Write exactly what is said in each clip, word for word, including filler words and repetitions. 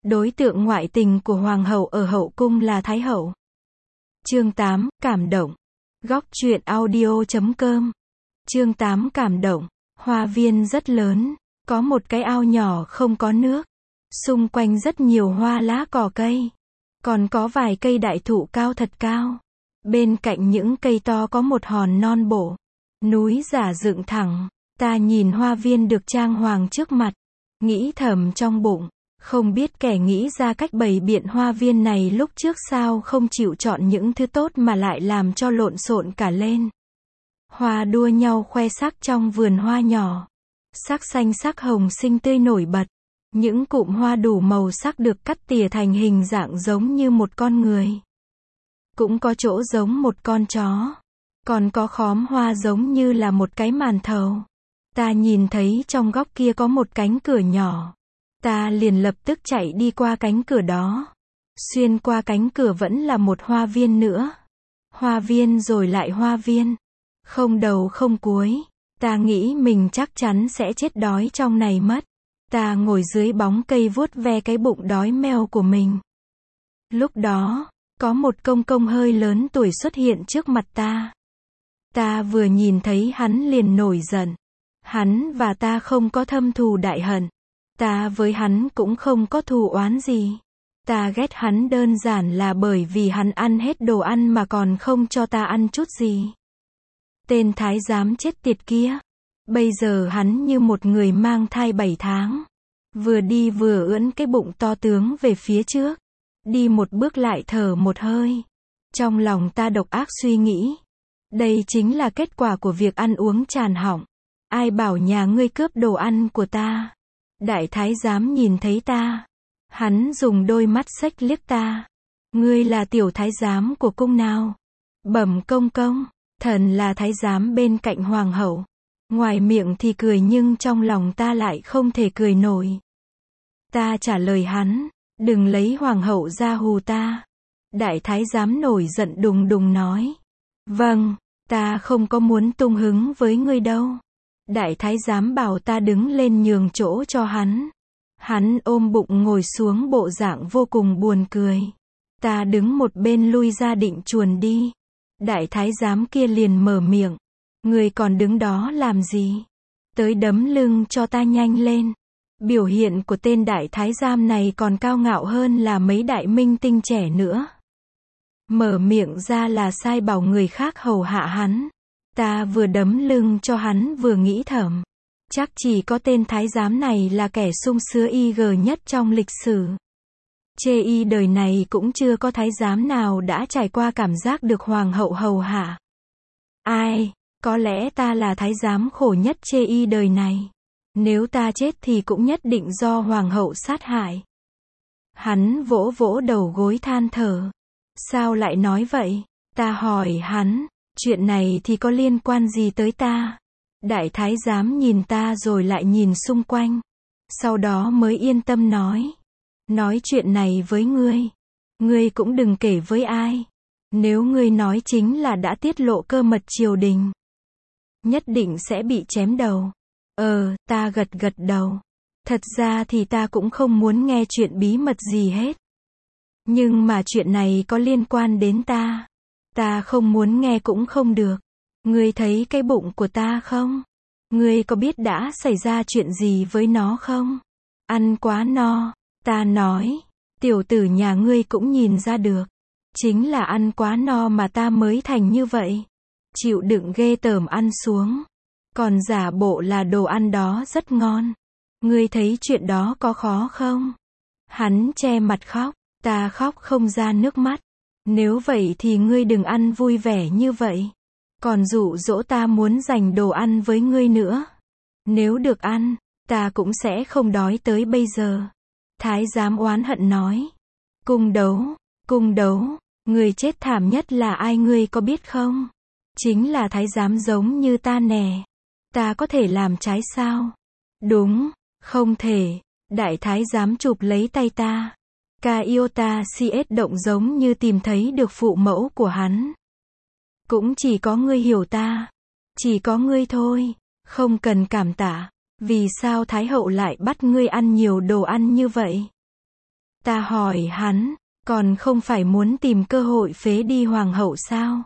Đối tượng ngoại tình của hoàng hậu ở hậu cung là thái hậu. Chương tám, cảm động. Góc truyện audio chấm com. Chương tám cảm động. Hoa viên rất lớn, có một cái ao nhỏ không có nước. Xung quanh rất nhiều hoa lá cỏ cây. Còn có vài cây đại thụ cao thật cao. Bên cạnh những cây to có một hòn non bộ. Núi giả dựng thẳng. Ta nhìn hoa viên được trang hoàng trước mặt. Nghĩ thầm trong bụng. Không biết kẻ nghĩ ra cách bày biện hoa viên này lúc trước sao không chịu chọn những thứ tốt mà lại làm cho lộn xộn cả lên. Hoa đua nhau khoe sắc trong vườn hoa nhỏ. Sắc xanh sắc hồng xinh tươi nổi bật. Những cụm hoa đủ màu sắc được cắt tỉa thành hình dạng giống như một con người. Cũng có chỗ giống một con chó. Còn có khóm hoa giống như là một cái màn thầu. Ta nhìn thấy trong góc kia có một cánh cửa nhỏ. Ta liền lập tức chạy đi qua cánh cửa đó. Xuyên qua cánh cửa vẫn là một hoa viên nữa. Hoa viên rồi lại hoa viên. Không đầu không cuối. Ta nghĩ mình chắc chắn sẽ chết đói trong này mất. Ta ngồi dưới bóng cây vuốt ve cái bụng đói meo của mình. Lúc đó, có một công công hơi lớn tuổi xuất hiện trước mặt ta. Ta vừa nhìn thấy hắn liền nổi giận. Hắn và ta không có thâm thù đại hận. Ta với hắn cũng không có thù oán gì. Ta ghét hắn đơn giản là bởi vì hắn ăn hết đồ ăn mà còn không cho ta ăn chút gì. Tên thái giám chết tiệt kia. Bây giờ hắn như một người mang thai bảy tháng. Vừa đi vừa ưỡn cái bụng to tướng về phía trước. Đi một bước lại thở một hơi. Trong lòng ta độc ác suy nghĩ. Đây chính là kết quả của việc ăn uống tràn họng. Ai bảo nhà ngươi cướp đồ ăn của ta. Đại thái giám nhìn thấy ta. Hắn dùng đôi mắt xếch liếc ta. Ngươi là tiểu thái giám của cung nào? Bẩm công công, thần là thái giám bên cạnh hoàng hậu. Ngoài miệng thì cười nhưng trong lòng ta lại không thể cười nổi. Ta trả lời hắn, đừng lấy hoàng hậu ra hù ta. Đại thái giám nổi giận đùng đùng nói. Vâng, ta không có muốn tung hứng với ngươi đâu. Đại thái giám bảo ta đứng lên nhường chỗ cho hắn. Hắn ôm bụng ngồi xuống bộ dạng vô cùng buồn cười. Ta đứng một bên lui ra định chuồn đi. Đại thái giám kia liền mở miệng. Người còn đứng đó làm gì? Tới đấm lưng cho ta nhanh lên. Biểu hiện của tên đại thái giám này còn cao ngạo hơn là mấy đại minh tinh trẻ nữa. Mở miệng ra là sai bảo người khác hầu hạ hắn. Ta vừa đấm lưng cho hắn vừa nghĩ thầm. Chắc chỉ có tên thái giám này là kẻ sung sứa y gờ nhất trong lịch sử. Chê y đời này cũng chưa có thái giám nào đã trải qua cảm giác được hoàng hậu hầu hạ. Ai, có lẽ ta là thái giám khổ nhất chê y đời này. Nếu ta chết thì cũng nhất định do hoàng hậu sát hại. Hắn vỗ vỗ đầu gối than thở. Sao lại nói vậy? Ta hỏi hắn. Chuyện này thì có liên quan gì tới ta? Đại thái giám nhìn ta rồi lại nhìn xung quanh. Sau đó mới yên tâm nói. Nói chuyện này với ngươi. Ngươi cũng đừng kể với ai. Nếu ngươi nói chính là đã tiết lộ cơ mật triều đình. Nhất định sẽ bị chém đầu. Ờ, ta gật gật đầu. Thật ra thì ta cũng không muốn nghe chuyện bí mật gì hết. Nhưng mà chuyện này có liên quan đến ta. Ta không muốn nghe cũng không được. Ngươi thấy cái bụng của ta không? Ngươi có biết đã xảy ra chuyện gì với nó không? Ăn quá no. Ta nói. Tiểu tử nhà ngươi cũng nhìn ra được. Chính là ăn quá no mà ta mới thành như vậy. Chịu đựng ghê tởm ăn xuống. Còn giả bộ là đồ ăn đó rất ngon. Ngươi thấy chuyện đó có khó không? Hắn che mặt khóc. Ta khóc không ra nước mắt. Nếu vậy thì ngươi đừng ăn vui vẻ như vậy. Còn dụ dỗ ta muốn giành đồ ăn với ngươi nữa. Nếu được ăn, ta cũng sẽ không đói tới bây giờ. Thái giám oán hận nói. Cung đấu, cung đấu, người chết thảm nhất là ai ngươi có biết không? Chính là thái giám giống như ta nè. Ta có thể làm trái sao? Đúng, không thể. Đại thái giám chụp lấy tay ta. Caiota cs động giống như tìm thấy được phụ mẫu của hắn. Cũng chỉ có ngươi hiểu ta. Chỉ có ngươi thôi. Không cần cảm tạ. Vì sao Thái hậu lại bắt ngươi ăn nhiều đồ ăn như vậy? Ta hỏi hắn, còn không phải muốn tìm cơ hội phế đi hoàng hậu sao?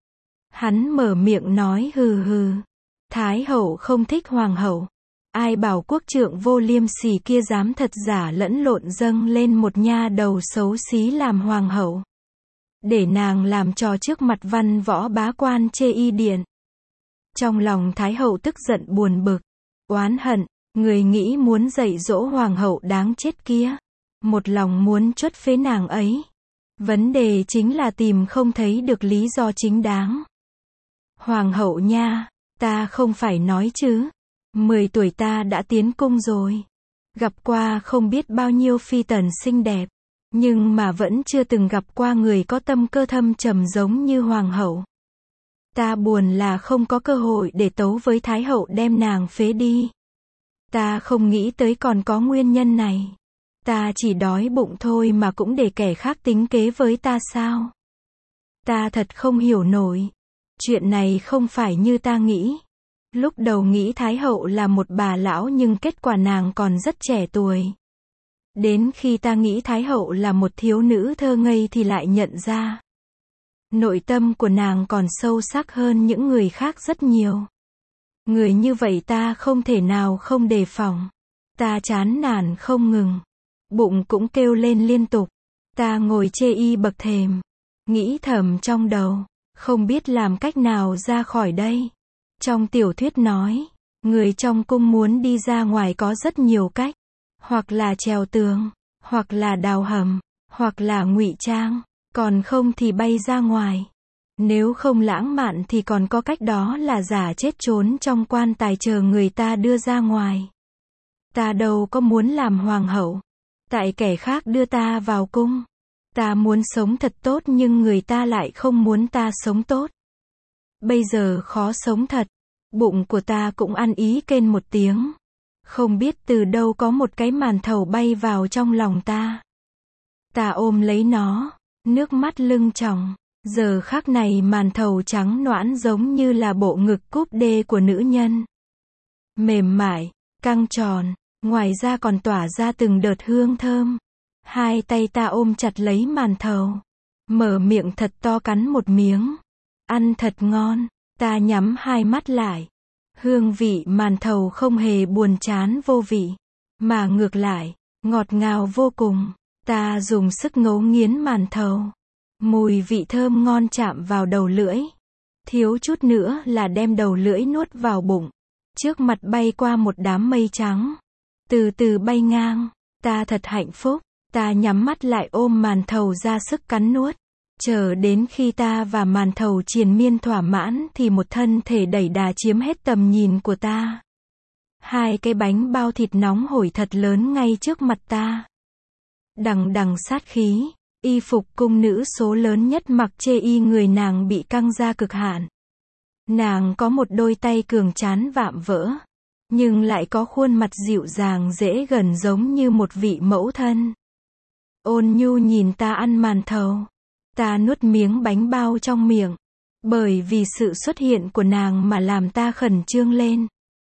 Hắn mở miệng nói hừ hừ. Thái hậu không thích hoàng hậu. Ai bảo quốc trượng vô liêm sỉ kia dám thật giả lẫn lộn dâng lên một nha đầu xấu xí làm hoàng hậu. Để nàng làm trò trước mặt văn võ bá quan chê y điện. Trong lòng Thái hậu tức giận buồn bực, oán hận, người nghĩ muốn dạy dỗ hoàng hậu đáng chết kia. Một lòng muốn chuất phế nàng ấy. Vấn đề chính là tìm không thấy được lý do chính đáng. Hoàng hậu nha, ta không phải nói chứ. Mười tuổi ta đã tiến cung rồi. Gặp qua không biết bao nhiêu phi tần xinh đẹp. Nhưng mà vẫn chưa từng gặp qua người có tâm cơ thâm trầm giống như hoàng hậu. Ta buồn là không có cơ hội để tấu với Thái hậu đem nàng phế đi. Ta không nghĩ tới còn có nguyên nhân này. Ta chỉ đói bụng thôi mà cũng để kẻ khác tính kế với ta sao? Ta thật không hiểu nổi. Chuyện này không phải như ta nghĩ. Lúc đầu nghĩ Thái hậu là một bà lão nhưng kết quả nàng còn rất trẻ tuổi. Đến khi ta nghĩ Thái hậu là một thiếu nữ thơ ngây thì lại nhận ra. Nội tâm của nàng còn sâu sắc hơn những người khác rất nhiều. Người như vậy ta không thể nào không đề phòng. Ta chán nản không ngừng. Bụng cũng kêu lên liên tục. Ta ngồi chê y bậc thềm. Nghĩ thầm trong đầu. Không biết làm cách nào ra khỏi đây. Trong tiểu thuyết nói. Người trong cung muốn đi ra ngoài có rất nhiều cách. Hoặc là trèo tường. Hoặc là đào hầm. Hoặc là ngụy trang. Còn không thì bay ra ngoài. Nếu không lãng mạn thì còn có cách đó là giả chết trốn trong quan tài chờ người ta đưa ra ngoài. Ta đâu có muốn làm hoàng hậu. Tại kẻ khác đưa ta vào cung. Ta muốn sống thật tốt nhưng người ta lại không muốn ta sống tốt. Bây giờ khó sống thật. Bụng của ta cũng ăn ý kên một tiếng. Không biết từ đâu có một cái màn thầu bay vào trong lòng ta. Ta ôm lấy nó. Nước mắt lưng tròng. Giờ khắc này màn thầu trắng nõn giống như là bộ ngực cúp đê của nữ nhân. Mềm mại, căng tròn, ngoài ra còn tỏa ra từng đợt hương thơm. Hai tay ta ôm chặt lấy màn thầu. Mở miệng thật to cắn một miếng. Ăn thật ngon, ta nhắm hai mắt lại. Hương vị màn thầu không hề buồn chán vô vị. Mà ngược lại, ngọt ngào vô cùng. Ta dùng sức ngấu nghiến màn thầu. Mùi vị thơm ngon chạm vào đầu lưỡi. Thiếu chút nữa là đem đầu lưỡi nuốt vào bụng. Trước mặt bay qua một đám mây trắng. Từ từ bay ngang. Ta thật hạnh phúc. Ta nhắm mắt lại ôm màn thầu ra sức cắn nuốt. Chờ đến khi ta và màn thầu triền miên thỏa mãn thì một thân thể đẩy đà chiếm hết tầm nhìn của ta. Hai cái bánh bao thịt nóng hổi thật lớn ngay trước mặt ta. Đằng đằng sát khí. Y phục cung nữ số lớn nhất mặc chê y người nàng bị căng ra cực hạn. Nàng có một đôi tay cường tráng vạm vỡ. Nhưng lại có khuôn mặt dịu dàng dễ gần giống như một vị mẫu thân. Ôn nhu nhìn ta ăn màn thầu. Ta nuốt miếng bánh bao trong miệng. Bởi vì sự xuất hiện của nàng mà làm ta khẩn trương lên.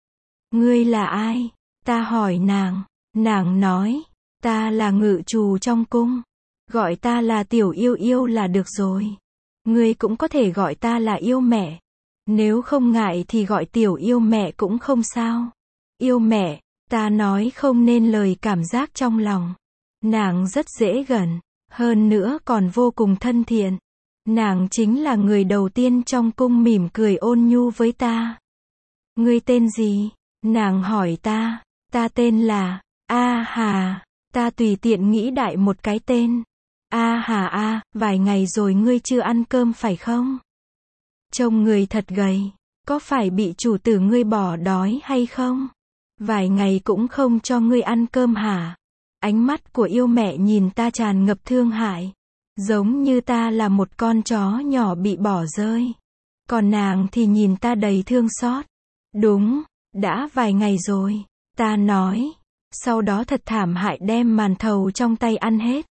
Ngươi là ai? Ta hỏi nàng. Nàng nói. Ta là ngự trù trong cung. Gọi ta là tiểu yêu yêu là được rồi. Ngươi cũng có thể gọi ta là yêu mẹ. Nếu không ngại thì gọi tiểu yêu mẹ cũng không sao. Yêu mẹ, ta nói không nên lời cảm giác trong lòng. Nàng rất dễ gần, hơn nữa còn vô cùng thân thiện. Nàng chính là người đầu tiên trong cung mỉm cười ôn nhu với ta. Ngươi tên gì? Nàng hỏi ta. Ta tên là A Hà. Ta tùy tiện nghĩ đại một cái tên. A Hà a, vài ngày rồi ngươi chưa ăn cơm phải không? Trông người thật gầy. Có phải bị chủ tử ngươi bỏ đói hay không? Vài ngày cũng không cho ngươi ăn cơm hả? Ánh mắt của yêu mẹ nhìn ta tràn ngập thương hại. Giống như ta là một con chó nhỏ bị bỏ rơi. Còn nàng thì nhìn ta đầy thương xót. Đúng, đã vài ngày rồi. Ta nói. Sau đó thật thảm hại đem màn thầu trong tay ăn hết.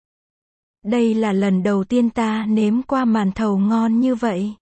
Đây là lần đầu tiên ta nếm qua màn thầu ngon như vậy.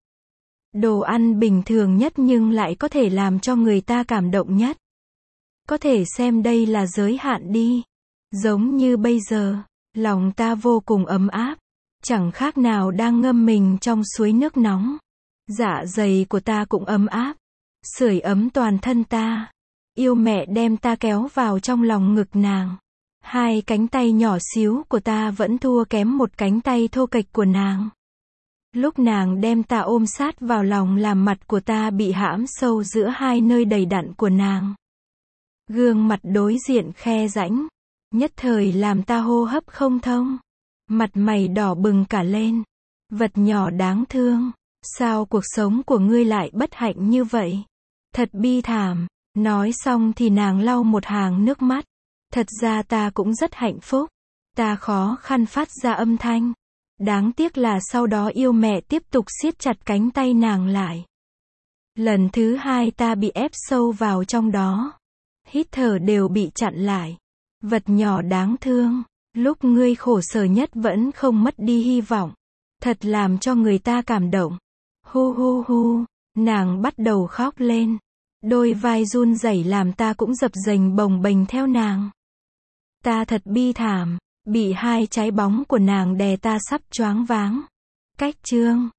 Đồ ăn bình thường nhất nhưng lại có thể làm cho người ta cảm động nhất. Có thể xem đây là giới hạn đi. Giống như bây giờ, Lòng ta vô cùng ấm áp, chẳng khác nào đang ngâm mình trong suối nước nóng. Dạ dày của ta cũng ấm áp, sưởi ấm toàn thân ta. Yêu mẹ đem ta kéo vào trong lòng ngực nàng. Hai cánh tay nhỏ xíu của ta vẫn thua kém một cánh tay thô kệch của nàng. Lúc nàng đem ta ôm sát vào lòng làm mặt của ta bị hãm sâu giữa hai nơi đầy đặn của nàng. Gương mặt đối diện khe rãnh, nhất thời làm ta hô hấp không thông. Mặt mày đỏ bừng cả lên. Vật nhỏ đáng thương, sao cuộc sống của ngươi lại bất hạnh như vậy? Thật bi thảm. Nói xong thì nàng lau một hàng nước mắt. Thật ra ta cũng rất hạnh phúc. Ta khó khăn phát ra âm thanh. Đáng tiếc là sau đó yêu mẹ tiếp tục siết chặt cánh tay nàng lại. Lần thứ hai ta bị ép sâu vào trong đó. Hít thở đều bị chặn lại. Vật nhỏ đáng thương, lúc ngươi khổ sở nhất vẫn không mất đi hy vọng. Thật làm cho người ta cảm động. Hu hu hu, nàng bắt đầu khóc lên. Đôi vai run rẩy làm ta cũng dập dềnh bồng bềnh theo nàng. Ta thật bi thảm, bị hai trái bóng của nàng đè ta sắp choáng váng. Cách chương